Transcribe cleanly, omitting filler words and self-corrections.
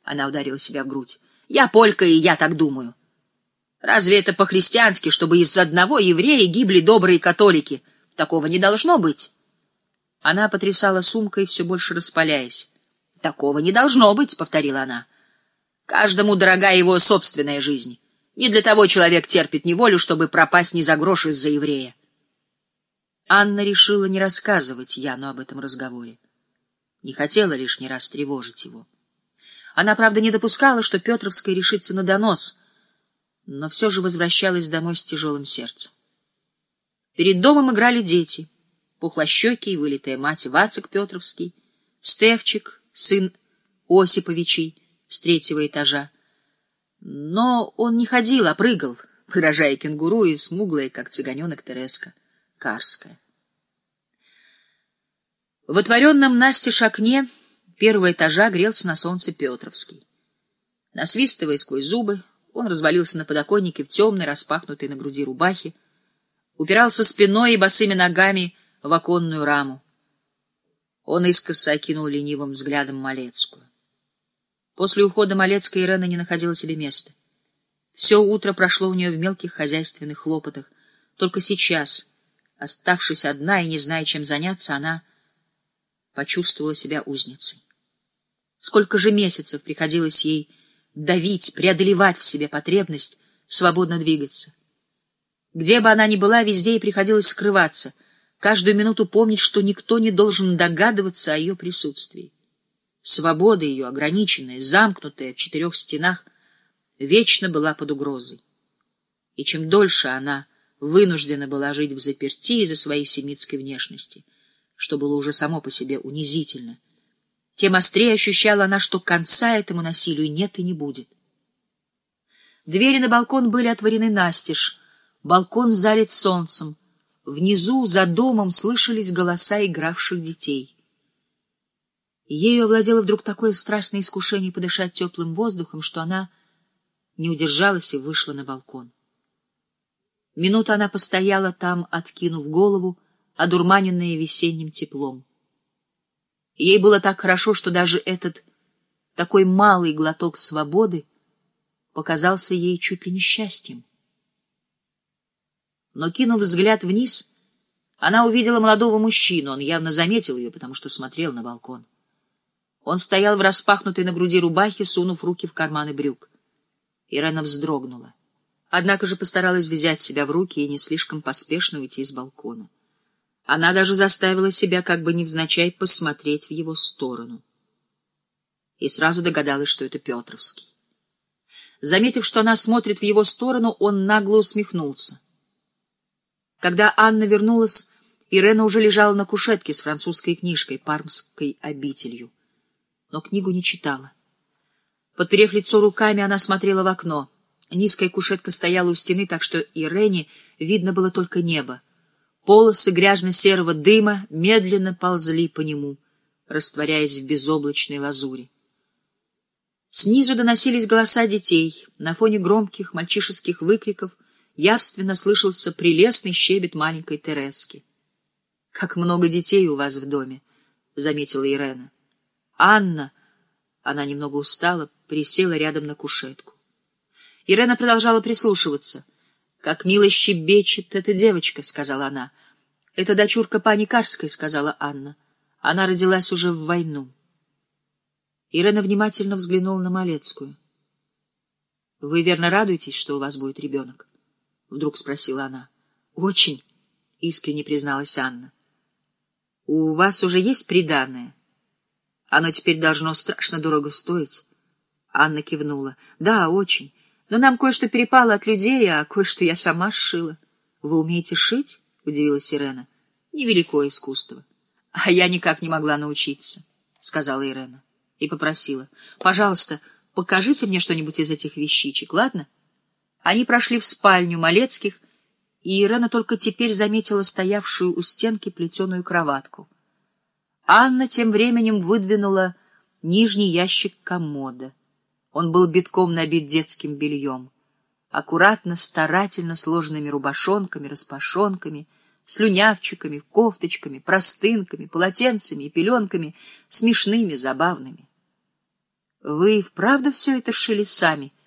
Она ударила себя в грудь. Я полька, и я так думаю. Разве это по-христиански, чтобы из одного еврея гибли добрые католики? Такого не должно быть. Она потрясала сумкой, все больше распаляясь. Такого не должно быть, повторила она. Каждому дорога его собственная жизнь. Не для того человек терпит неволю, чтобы пропасть ни за грош из-за еврея. Анна решила не рассказывать Яну об этом разговоре. Не хотела лишний раз тревожить его. Она, правда, не допускала, что Петровская решится на донос, но все же возвращалась домой с тяжелым сердцем. Перед домом играли дети. Пухлощекий, вылитая мать Вацик Петровский, Стефчик, сын Осиповичей с 3-го этажа. Но он не ходил, а прыгал, подражая кенгуру, и смуглая, как цыганенок, Тереска Карская. В отворенном настежь окне 1-го этажа грелся на солнце Петровский. Насвистывая сквозь зубы, он развалился на подоконнике в темной, распахнутой на груди рубахе, упирался спиной и босыми ногами в оконную раму. Он искоса окинул ленивым взглядом Малецкую. После ухода Малецкой Ирена не находила себе места. Все утро прошло у нее в мелких хозяйственных хлопотах. Только сейчас, оставшись одна и не зная, чем заняться, она почувствовала себя узницей. Сколько же месяцев приходилось ей давить, преодолевать в себе потребность свободно двигаться. Где бы она ни была, везде ей приходилось скрываться, каждую минуту помнить, что никто не должен догадываться о ее присутствии. Свобода ее, ограниченная, замкнутая в 4 стенах, вечно была под угрозой. И чем дольше она вынуждена была жить взаперти из-за своей семитской внешности, что было уже само по себе унизительно, тем острее ощущала она, что конца этому насилию нет и не будет. Двери на балкон были отворены настежь, балкон залит солнцем, внизу, за домом, слышались голоса игравших детей. Ею овладело вдруг такое страстное искушение подышать теплым воздухом, что она не удержалась и вышла на балкон. Минуту она постояла там, откинув голову, одурманенная весенним теплом. Ей было так хорошо, что даже этот такой малый глоток свободы показался ей чуть ли не счастьем. Но, кинув взгляд вниз, она увидела молодого мужчину. Он явно заметил ее, потому что смотрел на балкон. Он стоял в распахнутой на груди рубахе, сунув руки в карманы брюк. Ирена вздрогнула. Однако же постаралась взять себя в руки и не слишком поспешно уйти с балкона. Она даже заставила себя как бы невзначай посмотреть в его сторону. И сразу догадалась, что это Петровский. Заметив, что она смотрит в его сторону, он нагло усмехнулся. Когда Анна вернулась, Ирена уже лежала на кушетке с французской книжкой «Пармской обителью», но книгу не читала. Подперев лицо руками, она смотрела в окно. Низкая кушетка стояла у стены, так что Ирене видно было только небо. Полосы грязно-серого дыма медленно ползли по нему, растворяясь в безоблачной лазури. Снизу доносились голоса детей. На фоне громких мальчишеских выкриков явственно слышался прелестный щебет маленькой Терески. — Как много детей у вас в доме, — заметила Ирена. Анна, она немного устала, присела рядом на кушетку. Ирена продолжала прислушиваться. — Как мило щебечет эта девочка, — сказала она. — Это дочурка пани Карской, — сказала Анна. Она родилась уже в войну. Ирена внимательно взглянула на Малецкую. — Вы верно радуетесь, что у вас будет ребенок? — вдруг спросила она. — Очень, — искренне призналась Анна. — У вас уже есть приданое? Оно теперь должно страшно дорого стоить. Анна кивнула. — Да, очень. Но нам кое-что перепало от людей, а кое-что я сама сшила. — Вы умеете шить? — удивилась Ирена. — Невеликое искусство. — А я никак не могла научиться, — сказала Ирена. И попросила: — Пожалуйста, покажите мне что-нибудь из этих вещичек, ладно? Они прошли в спальню Малецких, и Ирена только теперь заметила стоявшую у стенки плетеную кроватку. Анна тем временем выдвинула нижний ящик комода. Он был битком набит детским бельем, аккуратно, старательно сложенными рубашонками, распашонками, слюнявчиками, кофточками, простынками, полотенцами и пеленками, смешными, забавными. Вы вправду все это шили сами?